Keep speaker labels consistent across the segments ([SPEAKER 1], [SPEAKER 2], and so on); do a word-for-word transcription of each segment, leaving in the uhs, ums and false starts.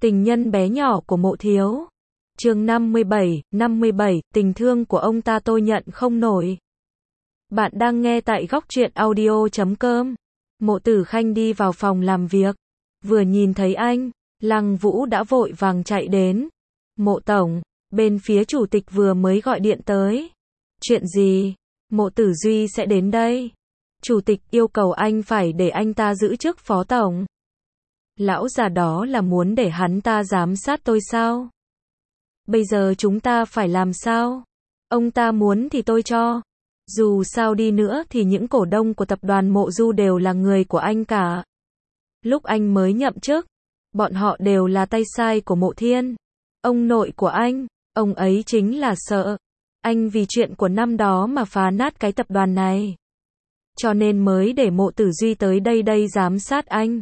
[SPEAKER 1] Tình nhân bé nhỏ của Mộ Thiếu. Chương năm mươi bảy, năm mươi bảy, tình thương của ông ta tôi nhận không nổi. Bạn đang nghe tại góc truyện audio chấm com. Mộ Tử Khanh đi vào phòng làm việc. Vừa nhìn thấy anh, Lăng Vũ đã vội vàng chạy đến. Mộ Tổng, bên phía chủ tịch vừa mới gọi điện tới. Chuyện gì? Mộ Tử Duy sẽ đến đây. Chủ tịch yêu cầu anh phải để anh ta giữ chức phó tổng. Lão già đó là muốn để hắn ta giám sát tôi sao? Bây giờ chúng ta phải làm sao? Ông ta muốn thì tôi cho. Dù sao đi nữa thì những cổ đông của tập đoàn Mộ Du đều là người của anh cả. Lúc anh mới nhậm chức, bọn họ đều là tay sai của Mộ Thiên. Ông nội của anh, ông ấy chính là sợ anh vì chuyện của năm đó mà phá nát cái tập đoàn này. Cho nên mới để Mộ Tử Duy tới đây đây giám sát anh.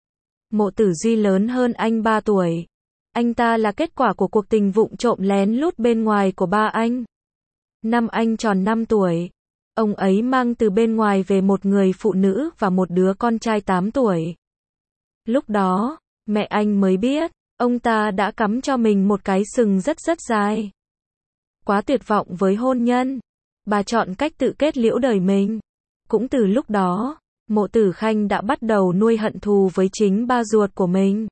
[SPEAKER 1] Mộ Tử Duy lớn hơn anh ba tuổi. Anh ta là kết quả của cuộc tình vụng trộm lén lút bên ngoài của ba anh. Năm anh tròn năm tuổi, ông ấy mang từ bên ngoài về một người phụ nữ và một đứa con trai tám tuổi. Lúc đó, mẹ anh mới biết, ông ta đã cắm cho mình một cái sừng rất rất dài. Quá tuyệt vọng với hôn nhân, bà chọn cách tự kết liễu đời mình. Cũng từ lúc đó, Mộ Tử Khanh đã bắt đầu nuôi hận thù với chính ba ruột của mình.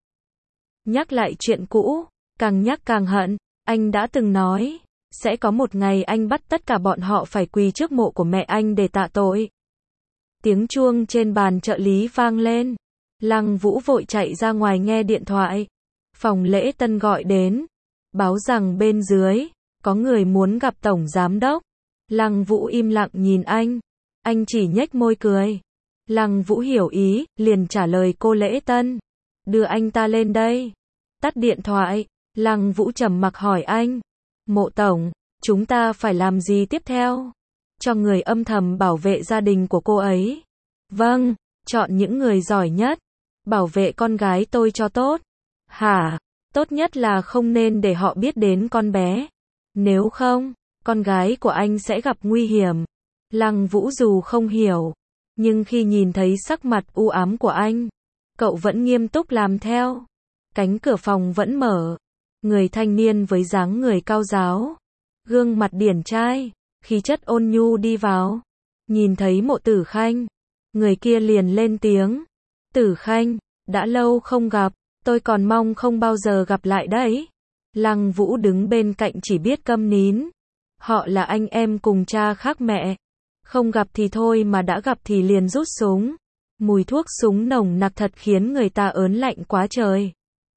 [SPEAKER 1] Nhắc lại chuyện cũ, càng nhắc càng hận, anh đã từng nói, sẽ có một ngày anh bắt tất cả bọn họ phải quỳ trước mộ của mẹ anh để tạ tội. Tiếng chuông trên bàn trợ lý vang lên. Lăng Vũ vội chạy ra ngoài nghe điện thoại. Phòng lễ tân gọi đến, báo rằng bên dưới, có người muốn gặp tổng giám đốc. Lăng Vũ im lặng nhìn anh. Anh chỉ nhếch môi cười. Lăng Vũ hiểu ý, liền trả lời cô lễ tân. Đưa anh ta lên đây. Tắt điện thoại, Lăng Vũ trầm mặc hỏi anh. Mộ Tổng, chúng ta phải làm gì tiếp theo? Cho người âm thầm bảo vệ gia đình của cô ấy. Vâng, chọn những người giỏi nhất. Bảo vệ con gái tôi cho tốt. Hả? Tốt nhất là không nên để họ biết đến con bé. Nếu không, con gái của anh sẽ gặp nguy hiểm. Lăng Vũ dù không hiểu, nhưng khi nhìn thấy sắc mặt u ám của anh, cậu vẫn nghiêm túc làm theo. Cánh cửa phòng vẫn mở. Người thanh niên với dáng người cao ráo, gương mặt điển trai, khí chất ôn nhu đi vào. Nhìn thấy Mộ Tử Khanh, người kia liền lên tiếng. Tử Khanh, đã lâu không gặp, tôi còn mong không bao giờ gặp lại đấy. Lăng Vũ đứng bên cạnh chỉ biết câm nín. Họ là anh em cùng cha khác mẹ. Không gặp thì thôi mà đã gặp thì liền rút súng. Mùi thuốc súng nồng nặc thật khiến người ta ớn lạnh quá trời.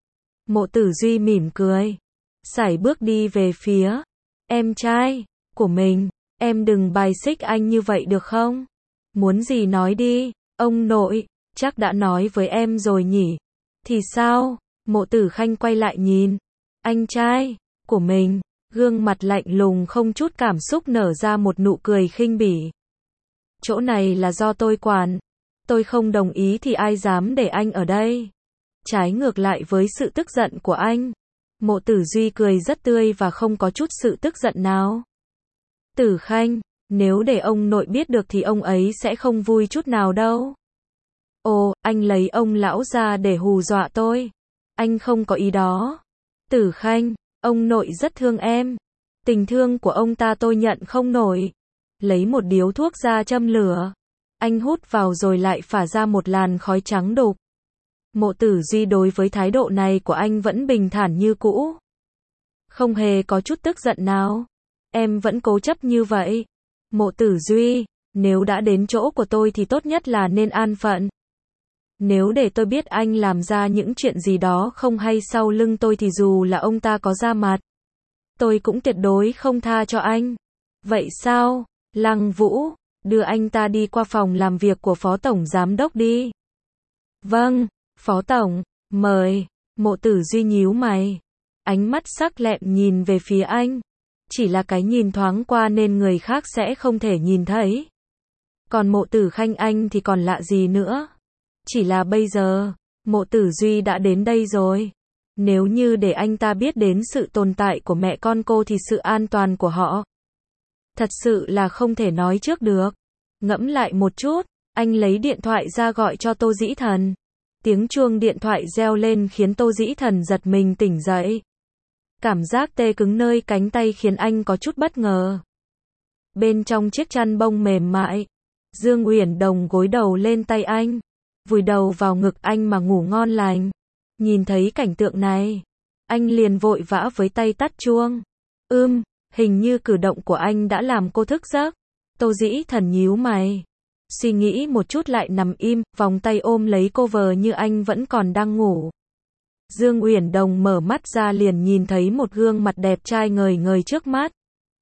[SPEAKER 1] Mộ Tử Duy mỉm cười, sải bước đi về phía em trai của mình. Em đừng bài xích anh như vậy được không? Muốn gì nói đi. Ông nội, chắc đã nói với em rồi nhỉ? Thì sao? Mộ Tử Khanh quay lại nhìn anh trai của mình, gương mặt lạnh lùng không chút cảm xúc nở ra một nụ cười khinh bỉ. Chỗ này là do tôi quản. Tôi không đồng ý thì ai dám để anh ở đây. Trái ngược lại với sự tức giận của anh, Mộ Tử Duy cười rất tươi và không có chút sự tức giận nào. Tử Khanh, nếu để ông nội biết được thì ông ấy sẽ không vui chút nào đâu. Ồ, anh lấy ông lão ra để hù dọa tôi. Anh không có ý đó. Tử Khanh, ông nội rất thương em. Tình thương của ông ta tôi nhận không nổi. Lấy một điếu thuốc ra châm lửa. Anh hút vào rồi lại phả ra một làn khói trắng đục. Mộ Tử Duy đối với thái độ này của anh vẫn bình thản như cũ. Không hề có chút tức giận nào. Em vẫn cố chấp như vậy. Mộ Tử Duy, nếu đã đến chỗ của tôi thì tốt nhất là nên an phận. Nếu để tôi biết anh làm ra những chuyện gì đó không hay sau lưng tôi thì dù là ông ta có ra mặt, tôi cũng tuyệt đối không tha cho anh. Vậy sao? Lăng Vũ, đưa anh ta đi qua phòng làm việc của Phó Tổng Giám Đốc đi. Vâng, Phó Tổng, mời. Mộ Tử Duy nhíu mày. Ánh mắt sắc lẹm nhìn về phía anh. Chỉ là cái nhìn thoáng qua nên người khác sẽ không thể nhìn thấy. Còn Mộ Tử Khanh anh thì còn lạ gì nữa. Chỉ là bây giờ, Mộ Tử Duy đã đến đây rồi. Nếu như để anh ta biết đến sự tồn tại của mẹ con cô thì sự an toàn của họ thật sự là không thể nói trước được. Ngẫm lại một chút, anh lấy điện thoại ra gọi cho Tô Dĩ Thần. Tiếng chuông điện thoại reo lên khiến Tô Dĩ Thần giật mình tỉnh dậy. Cảm giác tê cứng nơi cánh tay khiến anh có chút bất ngờ. Bên trong chiếc chăn bông mềm mại, Dương Uyển Đồng gối đầu lên tay anh, vùi đầu vào ngực anh mà ngủ ngon lành. Nhìn thấy cảnh tượng này, anh liền vội vã với tay tắt chuông. Ưm, hình như cử động của anh đã làm cô thức giấc. Tô Dĩ Thần nhíu mày, suy nghĩ một chút lại nằm im, vòng tay ôm lấy cô vờ như anh vẫn còn đang ngủ. Dương Uyển Đồng mở mắt ra liền nhìn thấy một gương mặt đẹp trai ngời ngời trước mắt.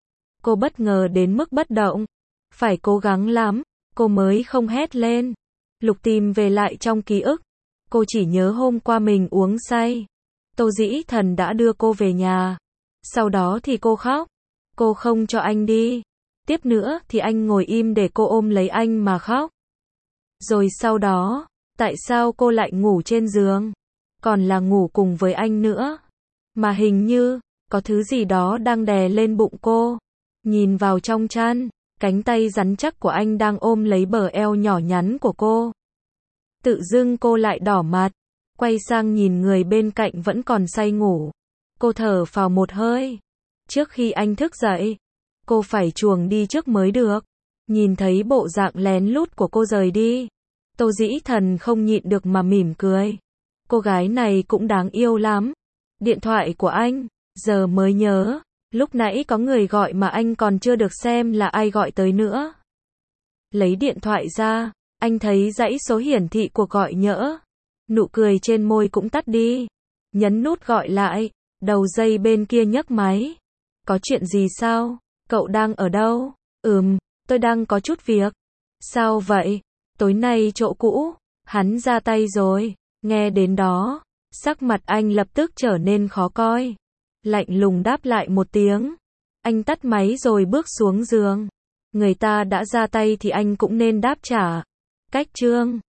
[SPEAKER 1] Cô bất ngờ đến mức bất động, phải cố gắng lắm, cô mới không hét lên. Lục tìm về lại trong ký ức, cô chỉ nhớ hôm qua mình uống say. Tô Dĩ Thần đã đưa cô về nhà, sau đó thì cô khóc, cô không cho anh đi. Tiếp nữa thì anh ngồi im để cô ôm lấy anh mà khóc. Rồi sau đó, tại sao cô lại ngủ trên giường? Còn là ngủ cùng với anh nữa. Mà hình như, có thứ gì đó đang đè lên bụng cô. Nhìn vào trong chăn, cánh tay rắn chắc của anh đang ôm lấy bờ eo nhỏ nhắn của cô. Tự dưng cô lại đỏ mặt, quay sang nhìn người bên cạnh vẫn còn say ngủ. Cô thở phào một hơi. Trước khi anh thức dậy, cô phải chuồng đi trước mới được. Nhìn thấy bộ dạng lén lút của cô rời đi, Tô Dĩ Thần không nhịn được mà mỉm cười. Cô gái này cũng đáng yêu lắm. Điện thoại của anh, giờ mới nhớ, lúc nãy có người gọi mà anh còn chưa được xem là ai gọi tới nữa. Lấy điện thoại ra, anh thấy dãy số hiển thị cuộc gọi nhỡ. Nụ cười trên môi cũng tắt đi. Nhấn nút gọi lại, đầu dây bên kia nhấc máy. Có chuyện gì sao? Cậu đang ở đâu? Ừm, tôi đang có chút việc. Sao vậy? Tối nay chỗ cũ, hắn ra tay rồi. Nghe đến đó, sắc mặt anh lập tức trở nên khó coi. Lạnh lùng đáp lại một tiếng. Anh tắt máy rồi bước xuống giường. Người ta đã ra tay thì anh cũng nên đáp trả. Cách chương